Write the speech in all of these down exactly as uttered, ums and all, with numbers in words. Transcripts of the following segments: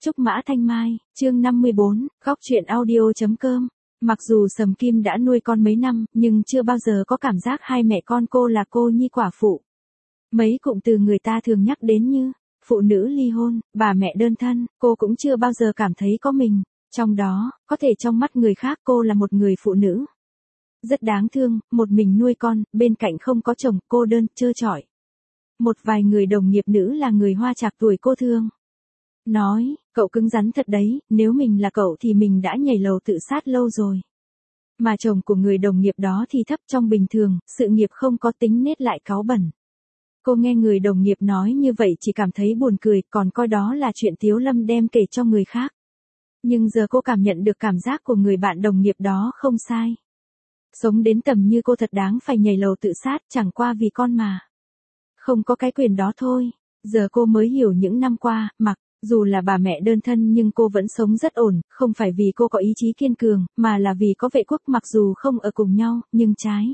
Trúc Mã Thanh Mai, chương năm mươi bốn, góc truyện audio.com. Mặc dù Sầm Kim đã nuôi con mấy năm, nhưng chưa bao giờ có cảm giác hai mẹ con cô là cô nhi quả phụ. Mấy cụm từ người ta thường nhắc đến như phụ nữ ly hôn, bà mẹ đơn thân, cô cũng chưa bao giờ cảm thấy có mình. Trong đó, có thể trong mắt người khác cô là một người phụ nữ rất đáng thương, một mình nuôi con, bên cạnh không có chồng, cô đơn, trơ trọi. Một vài người đồng nghiệp nữ là người hoa chạc tuổi cô thương. Nói, cậu cứng rắn thật đấy, nếu mình là cậu thì mình đã nhảy lầu tự sát lâu rồi. Mà chồng của người đồng nghiệp đó thì thấp trong bình thường, sự nghiệp không có tính nết lại cáu bẩn. Cô nghe người đồng nghiệp nói như vậy chỉ cảm thấy buồn cười, còn coi đó là chuyện Tiếu Lâm đem kể cho người khác. Nhưng giờ cô cảm nhận được cảm giác của người bạn đồng nghiệp đó không sai. Sống đến tầm như cô thật đáng phải nhảy lầu tự sát, chẳng qua vì con mà. Không có cái quyền đó thôi. Giờ cô mới hiểu những năm qua, mặc dù là bà mẹ đơn thân nhưng cô vẫn sống rất ổn, không phải vì cô có ý chí kiên cường, mà là vì có Vệ Quốc mặc dù không ở cùng nhau, nhưng trái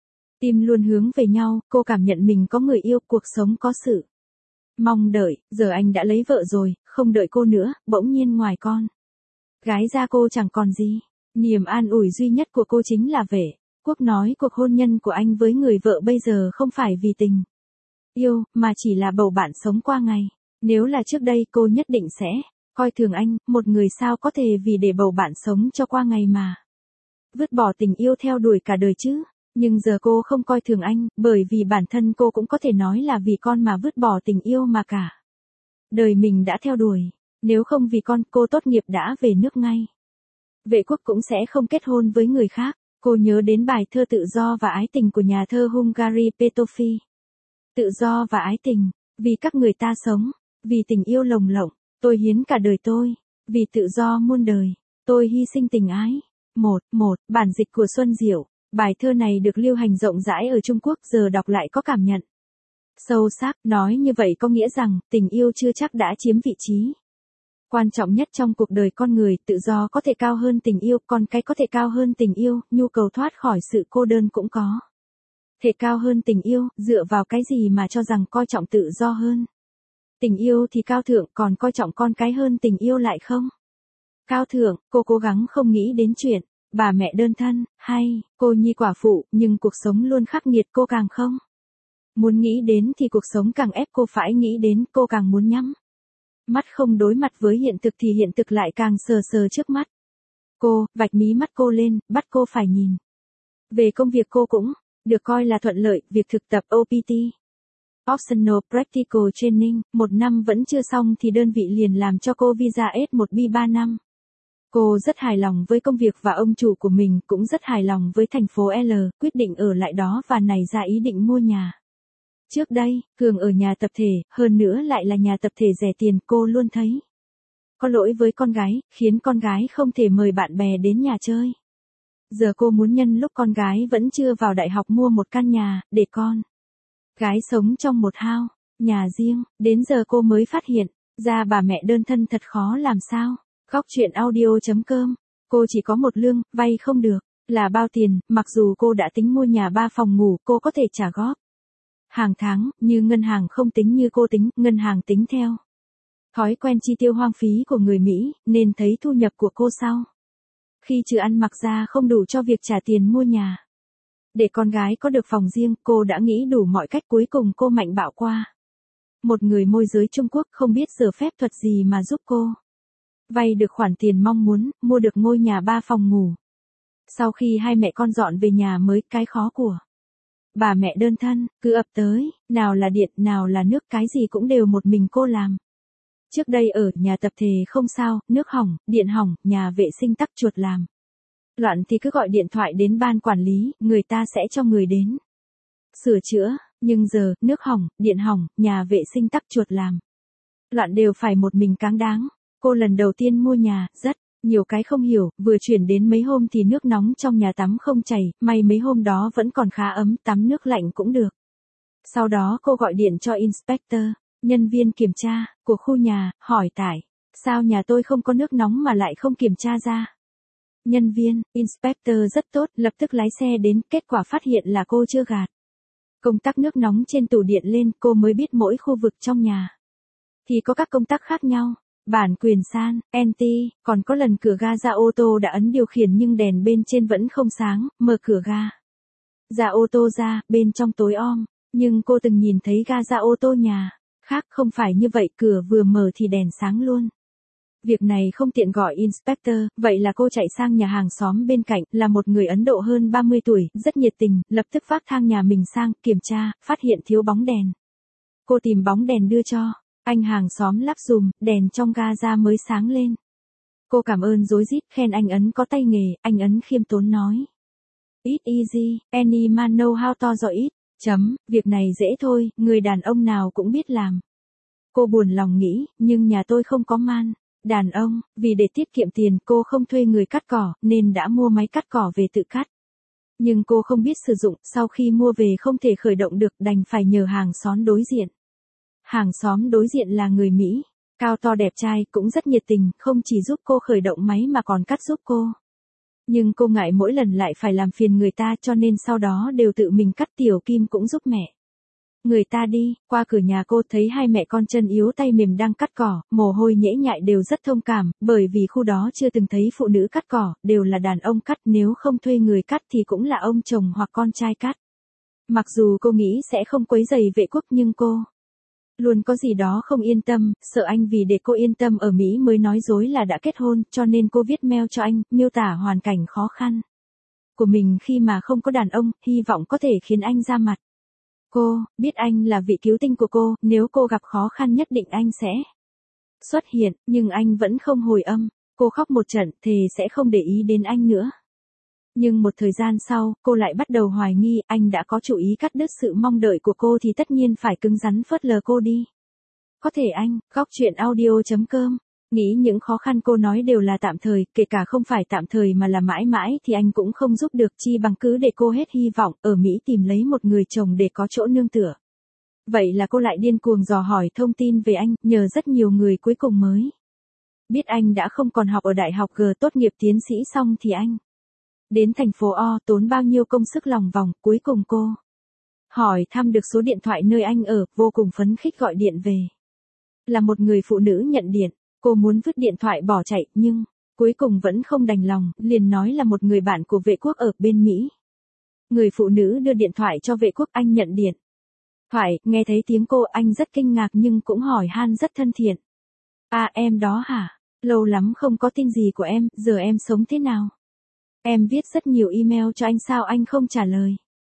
tim luôn hướng về nhau, cô cảm nhận mình có người yêu, cuộc sống có sự mong đợi, giờ anh đã lấy vợ rồi, không đợi cô nữa, bỗng nhiên ngoài con gái ra cô chẳng còn gì. Niềm an ủi duy nhất của cô chính là Vệ Quốc nói cuộc hôn nhân của anh với người vợ bây giờ không phải vì tình yêu, mà chỉ là bầu bạn sống qua ngày. Nếu là trước đây cô nhất định sẽ coi thường anh, một người sao có thể vì để bầu bạn sống cho qua ngày mà vứt bỏ tình yêu theo đuổi cả đời chứ. Nhưng giờ cô không coi thường anh, bởi vì bản thân cô cũng có thể nói là vì con mà vứt bỏ tình yêu mà cả đời mình đã theo đuổi. Nếu không vì con, cô tốt nghiệp đã về nước ngay. Vệ Quốc cũng sẽ không kết hôn với người khác. Cô nhớ đến bài thơ Tự do và ái tình của nhà thơ Hungary Petofi. Tự do và ái tình, vì các người ta sống, vì tình yêu lồng lộng, tôi hiến cả đời tôi, vì tự do muôn đời, tôi hy sinh tình ái. Một, một, bản dịch của Xuân Diệu. Bài thơ này được lưu hành rộng rãi ở Trung Quốc, giờ đọc lại có cảm nhận sâu sắc. Nói như vậy có nghĩa rằng, tình yêu chưa chắc đã chiếm vị trí quan trọng nhất trong cuộc đời con người. Tự do có thể cao hơn tình yêu, con cái có thể cao hơn tình yêu, nhu cầu thoát khỏi sự cô đơn cũng có thể cao hơn tình yêu. Dựa vào cái gì mà cho rằng coi trọng tự do hơn tình yêu thì cao thượng, còn coi trọng con cái hơn tình yêu lại không cao thượng? Cô cố gắng không nghĩ đến chuyện bà mẹ đơn thân, hay cô nhi quả phụ, nhưng cuộc sống luôn khắc nghiệt, cô càng không muốn nghĩ đến thì cuộc sống càng ép cô phải nghĩ đến, cô càng muốn nhắm mắt không đối mặt với hiện thực thì hiện thực lại càng sờ sờ trước mắt. Cô, vạch mí mắt cô lên, bắt cô phải nhìn. Về công việc cô cũng được coi là thuận lợi, việc thực tập O P T, Optional Practical Training, một năm vẫn chưa xong thì đơn vị liền làm cho cô visa S một B ba năm. Cô rất hài lòng với công việc và ông chủ của mình cũng rất hài lòng với thành phố L, quyết định ở lại đó và nảy ra ý định mua nhà. Trước đây, thường ở nhà tập thể, hơn nữa lại là nhà tập thể rẻ tiền, cô luôn thấy có lỗi với con gái, khiến con gái không thể mời bạn bè đến nhà chơi. Giờ cô muốn nhân lúc con gái vẫn chưa vào đại học mua một căn nhà, để con gái sống trong một house nhà riêng. Đến giờ cô mới phát hiện ra bà mẹ đơn thân thật khó làm sao. Góc truyện audio.com. Cô chỉ có một lương, vay không được là bao tiền. Mặc dù cô đã tính mua nhà ba phòng ngủ, cô có thể trả góp hàng tháng, như ngân hàng không tính như cô tính, ngân hàng tính theo thói quen chi tiêu hoang phí của người Mỹ, nên thấy thu nhập của cô sau khi trừ ăn mặc ra không đủ cho việc trả tiền mua nhà. Để con gái có được phòng riêng, cô đã nghĩ đủ mọi cách, cuối cùng cô mạnh bạo qua một người môi giới Trung Quốc không biết giờ phép thuật gì mà giúp cô vay được khoản tiền mong muốn, mua được ngôi nhà ba phòng ngủ. Sau khi hai mẹ con dọn về nhà mới, cái khó của bà mẹ đơn thân cứ ập tới, nào là điện, nào là nước, cái gì cũng đều một mình cô làm. Trước đây ở nhà tập thể không sao, nước hỏng, điện hỏng, nhà vệ sinh tắc chuột làm loạn thì cứ gọi điện thoại đến ban quản lý, người ta sẽ cho người đến sửa chữa. Nhưng giờ, nước hỏng, điện hỏng, nhà vệ sinh tắc chuột làm loạn đều phải một mình cáng đáng. Cô lần đầu tiên mua nhà, rất nhiều cái không hiểu, vừa chuyển đến mấy hôm thì nước nóng trong nhà tắm không chảy, may mấy hôm đó vẫn còn khá ấm, tắm nước lạnh cũng được. Sau đó cô gọi điện cho inspector, nhân viên kiểm tra của khu nhà, hỏi tại sao nhà tôi không có nước nóng mà lại không kiểm tra ra. Nhân viên, inspector rất tốt, lập tức lái xe đến, kết quả phát hiện là cô chưa gạt công tắc nước nóng trên tủ điện lên. Cô mới biết mỗi khu vực trong nhà thì có các công tắc khác nhau. Bản quyền san, anti, còn có lần cửa ga ra ô tô đã ấn điều khiển nhưng đèn bên trên vẫn không sáng, mở cửa ga ra ô tô ra, bên trong tối om, nhưng cô từng nhìn thấy ga ra ô tô nhà khác không phải như vậy, cửa vừa mở thì đèn sáng luôn. Việc này không tiện gọi inspector, vậy là cô chạy sang nhà hàng xóm bên cạnh, là một người Ấn Độ hơn ba mươi tuổi, rất nhiệt tình, lập tức vác thang nhà mình sang, kiểm tra, phát hiện thiếu bóng đèn. Cô tìm bóng đèn đưa cho anh hàng xóm lắp dùm, đèn trong ga ra mới sáng lên. Cô cảm ơn rối rít, khen anh Ấn có tay nghề, anh Ấn khiêm tốn nói. It's easy, any man know how to do it. Chấm, việc này dễ thôi, người đàn ông nào cũng biết làm. Cô buồn lòng nghĩ, nhưng nhà tôi không có man đàn ông, vì để tiết kiệm tiền cô không thuê người cắt cỏ, nên đã mua máy cắt cỏ về tự cắt. Nhưng cô không biết sử dụng, sau khi mua về không thể khởi động được, đành phải nhờ hàng xóm đối diện. Hàng xóm đối diện là người Mỹ, cao to đẹp trai, cũng rất nhiệt tình, không chỉ giúp cô khởi động máy mà còn cắt giúp cô. Nhưng cô ngại mỗi lần lại phải làm phiền người ta cho nên sau đó đều tự mình cắt, Tiểu Kim cũng giúp mẹ. Người ta đi, qua cửa nhà cô thấy hai mẹ con chân yếu tay mềm đang cắt cỏ, mồ hôi nhễ nhại đều rất thông cảm, bởi vì khu đó chưa từng thấy phụ nữ cắt cỏ, đều là đàn ông cắt, nếu không thuê người cắt thì cũng là ông chồng hoặc con trai cắt. Mặc dù cô nghĩ sẽ không quấy rầy Vệ Quốc nhưng cô luôn có gì đó không yên tâm, sợ anh vì để cô yên tâm ở Mỹ mới nói dối là đã kết hôn, cho nên cô viết mail cho anh, miêu tả hoàn cảnh khó khăn của mình khi mà không có đàn ông, hy vọng có thể khiến anh ra mặt. Cô biết anh là vị cứu tinh của cô, nếu cô gặp khó khăn nhất định anh sẽ xuất hiện, nhưng anh vẫn không hồi âm. Cô khóc một trận, thề sẽ không để ý đến anh nữa. Nhưng một thời gian sau, cô lại bắt đầu hoài nghi, anh đã có chủ ý cắt đứt sự mong đợi của cô thì tất nhiên phải cứng rắn phớt lờ cô đi. Có thể anh, góc chuyện audio chấm com, nghĩ những khó khăn cô nói đều là tạm thời, kể cả không phải tạm thời mà là mãi mãi thì anh cũng không giúp được, chi bằng cứ để cô hết hy vọng, ở Mỹ tìm lấy một người chồng để có chỗ nương tựa. Vậy là cô lại điên cuồng dò hỏi thông tin về anh, nhờ rất nhiều người cuối cùng mới biết anh đã không còn học ở đại học G, tốt nghiệp tiến sĩ xong thì anh đến thành phố O, tốn bao nhiêu công sức lòng vòng, cuối cùng cô hỏi thăm được số điện thoại nơi anh ở, vô cùng phấn khích gọi điện về. Là một người phụ nữ nhận điện, cô muốn vứt điện thoại bỏ chạy, nhưng cuối cùng vẫn không đành lòng, liền nói là một người bạn của Vệ Quốc ở bên Mỹ. Người phụ nữ đưa điện thoại cho Vệ Quốc, anh nhận điện thoại, nghe thấy tiếng cô, anh rất kinh ngạc nhưng cũng hỏi han rất thân thiện. À em đó hả? Lâu lắm không có tin gì của em, giờ em sống thế nào? Em viết rất nhiều email cho anh sao anh không trả lời?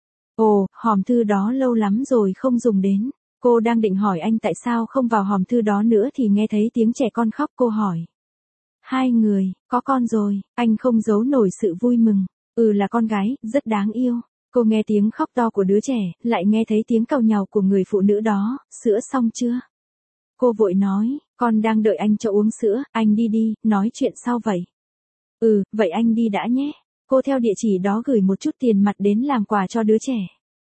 Ồ, hòm thư đó lâu lắm rồi không dùng đến. Cô đang định hỏi anh tại sao không vào hòm thư đó nữa thì nghe thấy tiếng trẻ con khóc, cô hỏi. Hai người, có con rồi, anh không giấu nổi sự vui mừng. Ừ là con gái, rất đáng yêu. Cô nghe tiếng khóc to của đứa trẻ, lại nghe thấy tiếng càu nhàu của người phụ nữ đó, sữa xong chưa? Cô vội nói, con đang đợi anh cho uống sữa, anh đi đi, nói chuyện sau vậy. Ừ, vậy anh đi đã nhé. Cô theo địa chỉ đó gửi một chút tiền mặt đến làm quà cho đứa trẻ.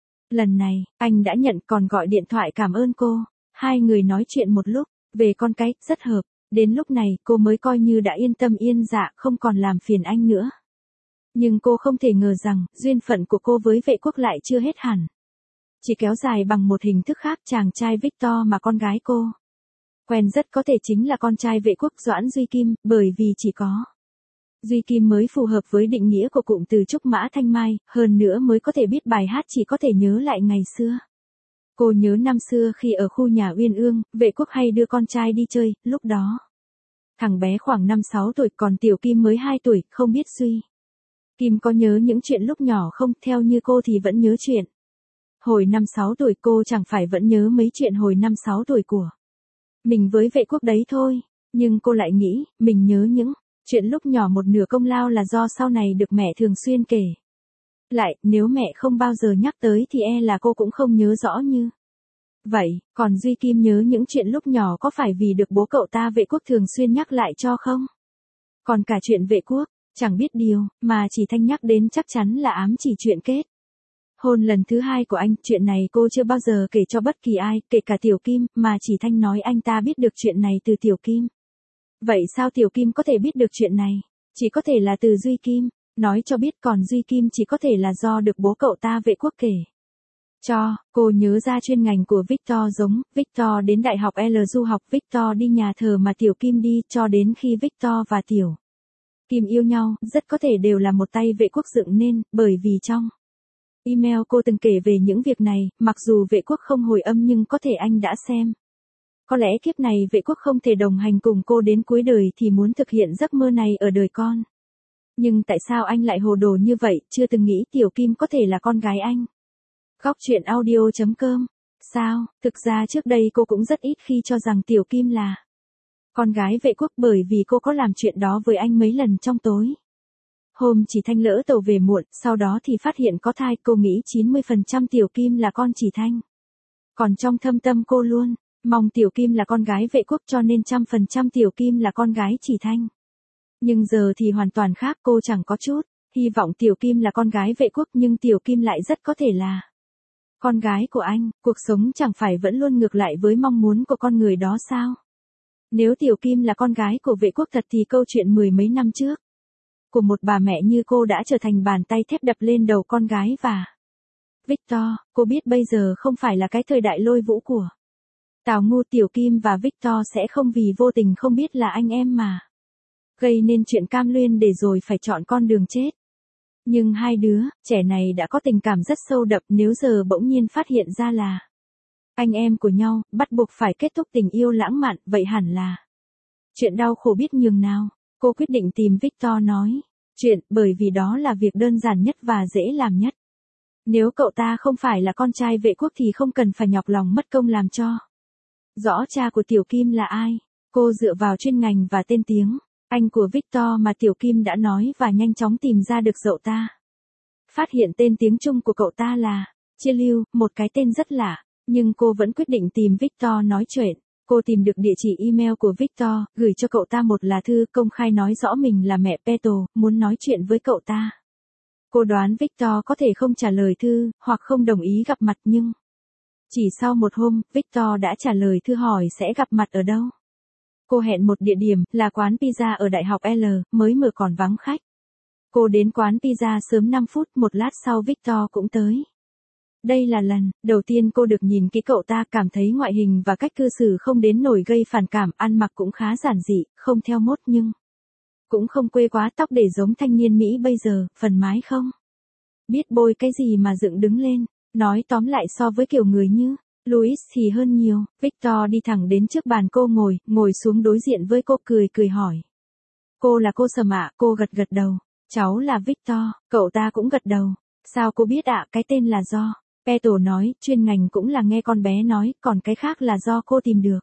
Lần này, anh đã nhận còn gọi điện thoại cảm ơn cô. Hai người nói chuyện một lúc, về con cái, rất hợp. Đến lúc này, cô mới coi như đã yên tâm yên dạ, không còn làm phiền anh nữa. Nhưng cô không thể ngờ rằng, duyên phận của cô với Vệ Quốc lại chưa hết hẳn. Chỉ kéo dài bằng một hình thức khác, chàng trai Victor mà con gái cô quen rất có thể chính là con trai Vệ Quốc, Doãn Duy Kim, bởi vì chỉ có Duy Kim mới phù hợp với định nghĩa của cụm từ Trúc Mã Thanh Mai, hơn nữa mới có thể biết bài hát, chỉ có thể nhớ lại ngày xưa. Cô nhớ năm xưa khi ở khu nhà Uyên Ương, Vệ Quốc hay đưa con trai đi chơi, lúc đó thằng bé khoảng năm sáu tuổi, còn Tiểu Kim mới hai tuổi, không biết Duy Kim có nhớ những chuyện lúc nhỏ không, theo như cô thì vẫn nhớ chuyện hồi năm sáu tuổi, cô chẳng phải vẫn nhớ mấy chuyện hồi năm sáu tuổi của mình với Vệ Quốc đấy thôi, nhưng cô lại nghĩ, mình nhớ những chuyện lúc nhỏ một nửa công lao là do sau này được mẹ thường xuyên kể lại, nếu mẹ không bao giờ nhắc tới thì e là cô cũng không nhớ rõ như vậy, còn Duy Kim nhớ những chuyện lúc nhỏ có phải vì được bố cậu ta Vệ Quốc thường xuyên nhắc lại cho không? Còn cả chuyện Vệ Quốc, chẳng biết điều, mà chỉ Thanh nhắc đến chắc chắn là ám chỉ chuyện kết hôn lần thứ hai của anh, chuyện này cô chưa bao giờ kể cho bất kỳ ai, kể cả Tiểu Kim, mà chỉ Thanh nói anh ta biết được chuyện này từ Tiểu Kim. Vậy sao Tiểu Kim có thể biết được chuyện này? Chỉ có thể là từ Duy Kim nói cho biết, còn Duy Kim chỉ có thể là do được bố cậu ta Vệ Quốc kể. Cho, cô nhớ ra chuyên ngành của Victor giống, Victor đến đại học L du học, Victor đi nhà thờ mà Tiểu Kim đi, cho đến khi Victor và Tiểu Kim yêu nhau, rất có thể đều là một tay vệ quốc dựng nên, bởi vì trong email cô từng kể về những việc này, mặc dù vệ quốc không hồi âm nhưng có thể anh đã xem. Có lẽ kiếp này vệ quốc không thể đồng hành cùng cô đến cuối đời thì muốn thực hiện giấc mơ này ở đời con. Nhưng tại sao anh lại hồ đồ như vậy, chưa từng nghĩ Tiểu Kim có thể là con gái anh. Góc truyện audio chấm com. Sao, thực ra trước đây cô cũng rất ít khi cho rằng Tiểu Kim là con gái vệ quốc bởi vì cô có làm chuyện đó với anh mấy lần trong tối. Hôm Chỉ Thanh lỡ tàu về muộn, sau đó thì phát hiện có thai, cô nghĩ chín mươi phần trăm Tiểu Kim là con Chỉ Thanh. Còn trong thâm tâm cô luôn mong Tiểu Kim là con gái vệ quốc cho nên trăm phần trăm Tiểu Kim là con gái Chỉ Thanh. Nhưng giờ thì hoàn toàn khác, cô chẳng có chút hy vọng Tiểu Kim là con gái vệ quốc nhưng Tiểu Kim lại rất có thể là con gái của anh, cuộc sống chẳng phải vẫn luôn ngược lại với mong muốn của con người đó sao? Nếu Tiểu Kim là con gái của vệ quốc thật thì câu chuyện mười mấy năm trước của một bà mẹ như cô đã trở thành bàn tay thép đập lên đầu con gái và Victor. Cô biết bây giờ không phải là cái thời đại lôi vũ của Tào Ngu. Tiểu Kim và Victor sẽ không vì vô tình không biết là anh em mà gây nên chuyện cam luyên để rồi phải chọn con đường chết. Nhưng hai đứa trẻ này đã có tình cảm rất sâu đậm, nếu giờ bỗng nhiên phát hiện ra là anh em của nhau, bắt buộc phải kết thúc tình yêu lãng mạn, vậy hẳn là chuyện đau khổ biết nhường nào. Cô quyết định tìm Victor nói chuyện, bởi vì đó là việc đơn giản nhất và dễ làm nhất. Nếu cậu ta không phải là con trai vệ quốc thì không cần phải nhọc lòng mất công làm cho rõ cha của Tiểu Kim là ai. Cô dựa vào chuyên ngành và tên tiếng Anh của Victor mà Tiểu Kim đã nói và nhanh chóng tìm ra được cậu ta. Phát hiện tên tiếng Trung của cậu ta là Chia Lưu, một cái tên rất lạ, nhưng cô vẫn quyết định tìm Victor nói chuyện. Cô tìm được địa chỉ email của Victor, gửi cho cậu ta một lá thư công khai nói rõ mình là mẹ Peto, muốn nói chuyện với cậu ta. Cô đoán Victor có thể không trả lời thư, hoặc không đồng ý gặp mặt nhưng chỉ sau một hôm, Victor đã trả lời thư hỏi sẽ gặp mặt ở đâu. Cô hẹn một địa điểm, là quán pizza ở Đại học L, mới mở còn vắng khách. Cô đến quán pizza sớm năm phút, một lát sau Victor cũng tới. Đây là lần đầu tiên cô được nhìn kỹ cậu ta, cảm thấy ngoại hình và cách cư xử không đến nổi gây phản cảm, ăn mặc cũng khá giản dị, không theo mốt nhưng cũng không quê quá, tóc để giống thanh niên Mỹ bây giờ, phần mái không biết bôi cái gì mà dựng đứng lên. Nói tóm lại so với kiểu người như Louis thì hơn nhiều. Victor đi thẳng đến trước bàn cô ngồi, ngồi xuống đối diện với cô, cười cười hỏi. Cô là cô Sầm ạ? Cô gật gật đầu. Cháu là Victor. Cậu ta cũng gật đầu. Sao cô biết ạ? Cái tên là do Peto nói, chuyên ngành cũng là nghe con bé nói, còn cái khác là do cô tìm được.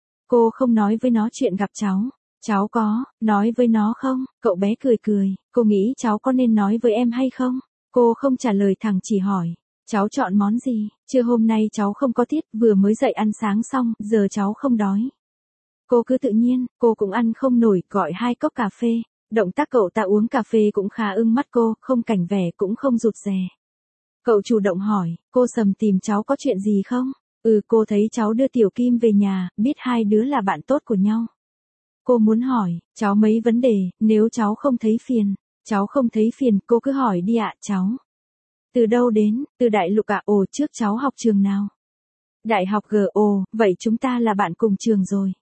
Cô không nói với nó chuyện gặp cháu. Cháu có nói với nó không? Cậu bé cười cười. Cô nghĩ cháu có nên nói với em hay không? Cô không trả lời thẳng, chỉ hỏi. Cháu chọn món gì? Trưa hôm nay cháu không có tiết, vừa mới dậy ăn sáng xong, giờ cháu không đói. Cô cứ tự nhiên, cô cũng ăn không nổi, gọi hai cốc cà phê. Động tác cậu ta uống cà phê cũng khá ưng mắt cô, không cảnh vẻ cũng không rụt rè. Cậu chủ động hỏi, cô Sầm tìm cháu có chuyện gì không? Ừ, cô thấy cháu đưa Tiểu Kim về nhà, biết hai đứa là bạn tốt của nhau. Cô muốn hỏi, cháu mấy vấn đề, nếu cháu không thấy phiền. Cháu không thấy phiền, cô cứ hỏi đi ạ. Cháu từ đâu đến? Từ Đại Lục ạ. Ồ, trước cháu học trường nào? Đại học G. Ồ, vậy chúng ta là bạn cùng trường rồi.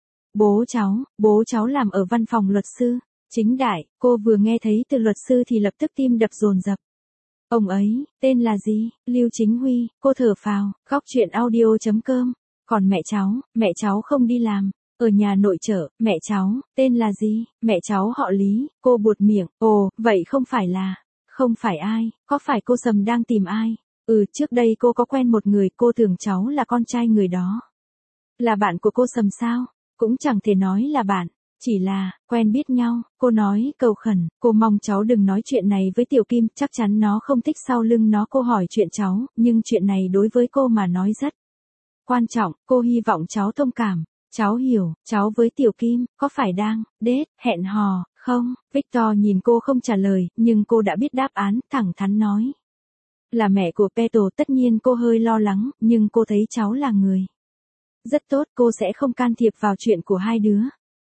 Bố cháu, bố cháu làm ở văn phòng luật sư Chính Đại. Cô vừa nghe thấy từ luật sư thì lập tức tim đập dồn dập. Ông ấy, tên là gì? Lưu Chính Huy. Cô thở phào. Góc truyện audio chấm com. Còn mẹ cháu, mẹ cháu không đi làm, ở nhà nội trợ. Mẹ cháu, tên là gì? Mẹ cháu họ Lý. Cô buột miệng. Ồ, vậy không phải là Không phải ai, có phải cô Sầm đang tìm ai? Ừ, trước đây cô có quen một người, cô tưởng cháu là con trai người đó. Là bạn của cô Sầm sao? Cũng chẳng thể nói là bạn, chỉ là quen biết nhau. Cô nói cầu khẩn, cô mong cháu đừng nói chuyện này với Tiểu Kim, chắc chắn nó không thích sau lưng nó. Cô hỏi chuyện cháu, nhưng chuyện này đối với cô mà nói rất quan trọng, cô hy vọng cháu thông cảm. Cháu hiểu, cháu với Tiểu Kim, có phải đang date, hẹn hò, không? Victor nhìn cô không trả lời, nhưng cô đã biết đáp án, thẳng thắn nói. Là mẹ của Peto. Tất nhiên cô hơi lo lắng, nhưng cô thấy cháu là người rất tốt, cô sẽ không can thiệp vào chuyện của hai đứa.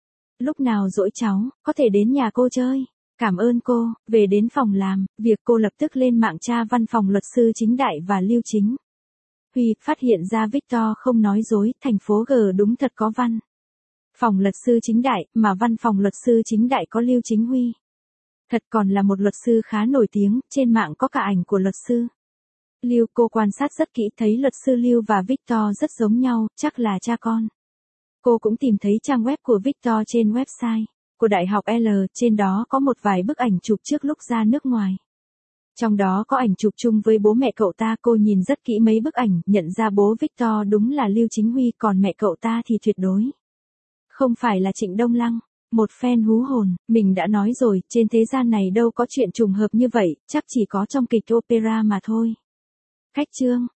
Lúc nào rỗi cháu, có thể đến nhà cô chơi. Cảm ơn cô. Về đến phòng làm việc, cô lập tức lên mạng tra văn phòng luật sư Chính Đại và Lưu Chính Huy, phát hiện ra Victor không nói dối, thành phố G đúng thật có văn phòng luật sư chính đại, mà văn phòng luật sư chính đại có Lưu Chính Huy. Thật còn là một luật sư khá nổi tiếng, trên mạng có cả ảnh của luật sư Lưu. Cô quan sát rất kỹ thấy luật sư Lưu và Victor rất giống nhau, chắc là cha con. Cô cũng tìm thấy trang web của Victor trên website của Đại học L, trên đó có một vài bức ảnh chụp trước lúc ra nước ngoài. Trong đó có ảnh chụp chung với bố mẹ cậu ta, cô nhìn rất kỹ mấy bức ảnh, nhận ra bố Victor đúng là Lưu Chính Huy, còn mẹ cậu ta thì tuyệt đối không phải là Trịnh Đông Lăng. Một fan hú hồn, mình đã nói rồi, trên thế gian này đâu có chuyện trùng hợp như vậy, chắc chỉ có trong kịch opera mà thôi. Cách chương